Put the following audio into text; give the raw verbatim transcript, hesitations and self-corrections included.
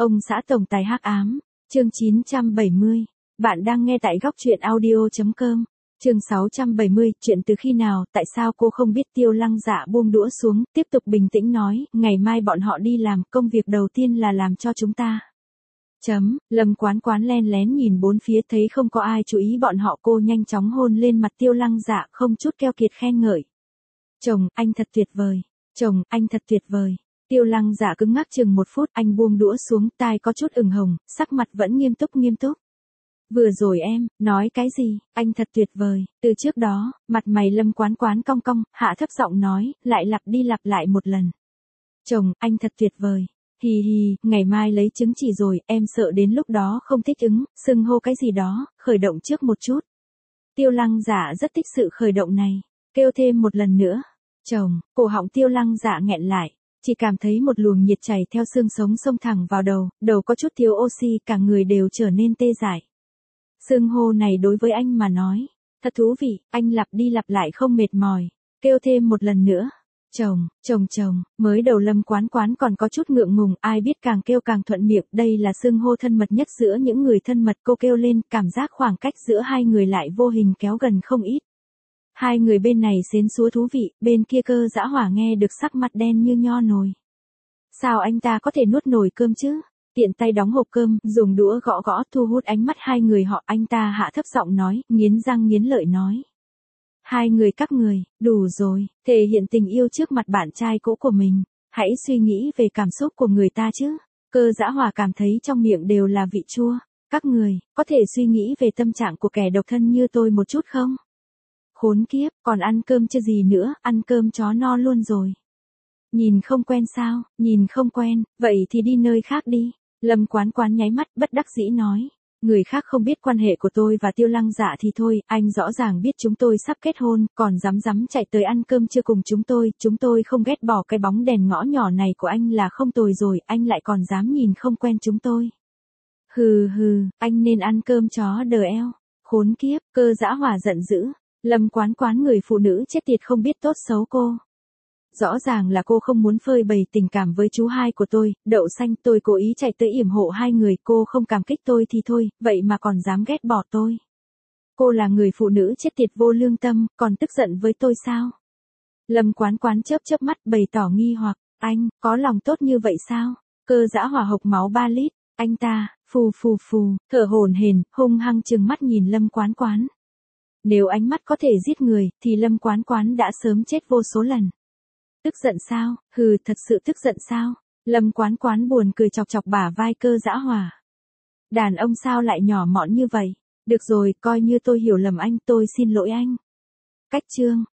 Ông xã tổng tài hắc ám, chương chín trăm bảy mươi. Bạn đang nghe tại góc truyện audio chấm com. Chương sáu trăm bảy mươi, chuyện từ khi nào, tại sao cô không biết? Tiêu Lăng Dạ buông đũa xuống, tiếp tục bình tĩnh nói, ngày mai bọn họ đi làm, công việc đầu tiên là làm cho chúng ta. Chấm, Lâm Quán Quán len lén nhìn bốn phía thấy không có ai chú ý bọn họ, cô nhanh chóng hôn lên mặt Tiêu Lăng Dạ không chút keo kiệt khen ngợi. Chồng, anh thật tuyệt vời. Chồng, anh thật tuyệt vời. Tiêu Lăng Dạ cứng ngắc chừng một phút, anh buông đũa xuống, tai có chút ửng hồng, sắc mặt vẫn nghiêm túc nghiêm túc. Vừa rồi em, nói cái gì, anh thật tuyệt vời, từ trước đó, mặt mày Lâm Quán Quán cong cong, hạ thấp giọng nói, lại lặp đi lặp lại một lần. Chồng, anh thật tuyệt vời, hì hì, ngày mai lấy chứng chỉ rồi, em sợ đến lúc đó không thích ứng, xưng hô cái gì đó, khởi động trước một chút. Tiêu Lăng Dạ rất thích sự khởi động này, kêu thêm một lần nữa. Chồng, cổ họng Tiêu Lăng Dạ nghẹn lại. Chỉ cảm thấy một luồng nhiệt chảy theo xương sống xông thẳng vào đầu, đầu có chút thiếu oxy, cả người đều trở nên tê dại. Xưng hô này đối với anh mà nói, thật thú vị, anh lặp đi lặp lại không mệt mỏi, kêu thêm một lần nữa. Chồng, chồng chồng, mới đầu Lâm Quán Quán còn có chút ngượng ngùng, ai biết càng kêu càng thuận miệng, đây là xưng hô thân mật nhất giữa những người thân mật, cô kêu lên, cảm giác khoảng cách giữa hai người lại vô hình kéo gần không ít. Hai người bên này xến xúa thú vị, bên kia Cơ Dã Hỏa nghe được sắc mặt đen như nho nồi. Sao anh ta có thể nuốt nổi cơm chứ? Tiện tay đóng hộp cơm, dùng đũa gõ gõ thu hút ánh mắt hai người họ, anh ta hạ thấp giọng nói, nghiến răng nghiến lợi nói. Hai người các người, đủ rồi, thể hiện tình yêu trước mặt bạn trai cũ của mình, hãy suy nghĩ về cảm xúc của người ta chứ. Cơ Dã Hỏa cảm thấy trong miệng đều là vị chua, các người, có thể suy nghĩ về tâm trạng của kẻ độc thân như tôi một chút không? Khốn kiếp, còn ăn cơm chưa gì nữa, ăn cơm chó no luôn rồi. Nhìn không quen sao, nhìn không quen, vậy thì đi nơi khác đi. Lâm Quán Quán nháy mắt bất đắc dĩ nói. Người khác không biết quan hệ của tôi và Tiêu Lăng Dạ thì thôi, anh rõ ràng biết chúng tôi sắp kết hôn, còn dám dám chạy tới ăn cơm trưa cùng chúng tôi, chúng tôi không ghét bỏ cái bóng đèn ngõ nhỏ này của anh là không tồi rồi, anh lại còn dám nhìn không quen chúng tôi. Hừ hừ, anh nên ăn cơm chó đờ eo. Khốn kiếp, Cơ Dã Hỏa giận dữ. Lâm Quán Quán người phụ nữ chết tiệt không biết tốt xấu cô. Rõ ràng là cô không muốn phơi bày tình cảm với chú hai của tôi, Đậu Xanh, tôi cố ý chạy tới yểm hộ hai người, cô không cảm kích tôi thì thôi, vậy mà còn dám ghét bỏ tôi. Cô là người phụ nữ chết tiệt vô lương tâm, còn tức giận với tôi sao? Lâm Quán Quán chớp chớp mắt bày tỏ nghi hoặc, anh, có lòng tốt như vậy sao? Cơ Dã Hỏa hộc máu ba lít, anh ta, phù phù phù, thở hổn hển, hung hăng trừng mắt nhìn Lâm Quán Quán. Nếu ánh mắt có thể giết người, thì Lâm Quán Quán đã sớm chết vô số lần. Tức giận sao? Hừ, thật sự tức giận sao? Lâm Quán Quán buồn cười chọc chọc bả vai Cơ Dã Hỏa. Đàn ông sao lại nhỏ mọn như vậy? Được rồi, coi như tôi hiểu lầm anh, tôi xin lỗi anh. Cách chương.